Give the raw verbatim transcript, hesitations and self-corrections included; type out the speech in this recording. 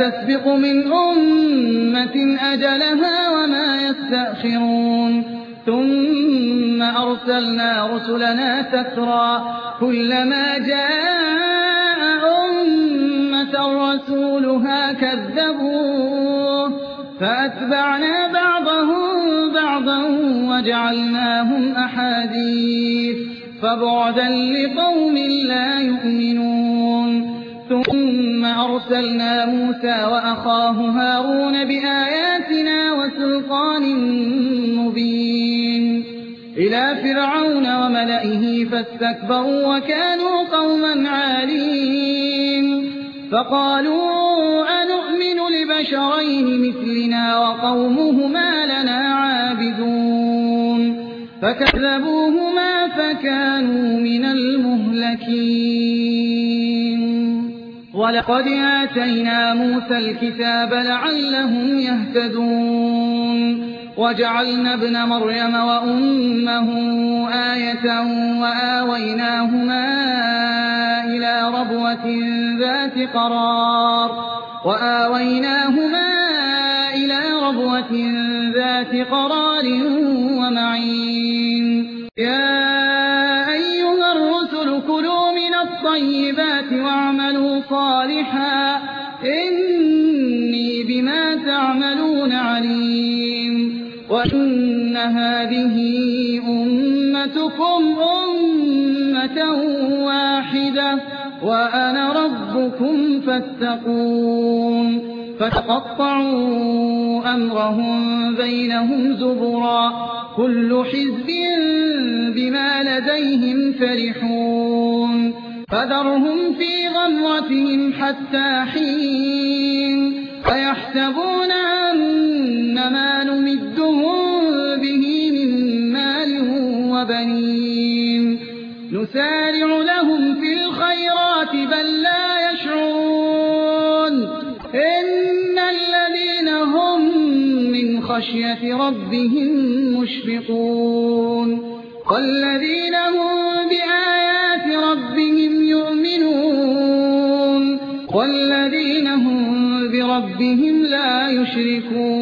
تسبق من أمة أجلها وما يستأخرون ثم أرسلنا رسلنا تترى كلما جاء أمة رسولها كذبوه فأتبعنا بعضهم بعضا وجعلناهم أحاديث فبعدا لقوم لا يؤمنون ثم أرسلنا موسى وأخاه هارون بآياتنا وسلطان مبين إلى فرعون وملئه فاستكبروا وكانوا قوما عالين فقالوا أنؤمن لبشرين مثلنا وقومهما لنا عابدون فكذبوهما فكانوا من المهلكين ولقد آتينا موسى الكتاب لعلهم يهتدون وجعلنا ابن مريم وأمه آية وآويناهما إلى ربوة ذات قرار وآويناهما إلى ربوة ذات قرار ومعين يا أيها الرسل كلوا من الطيبات واعملوا صالحا إني بما تعملون عليم وإن هذه أمتكم أمة واحدة وأنا ربكم فاتقون فتقطعوا أمرهم بينهم زبرا كل حزب بما لديهم فرحون فذرهم في غمرتهم حتى حين فيحسبون أن ما نمدهم به من مال وبنين نسارع لهم في الخيرات بل لا يشعرون إن الذين هم من خشية ربهم مشفقون والذين هم بآيات ربهم يؤمنون والذين هم بربهم لا يشركون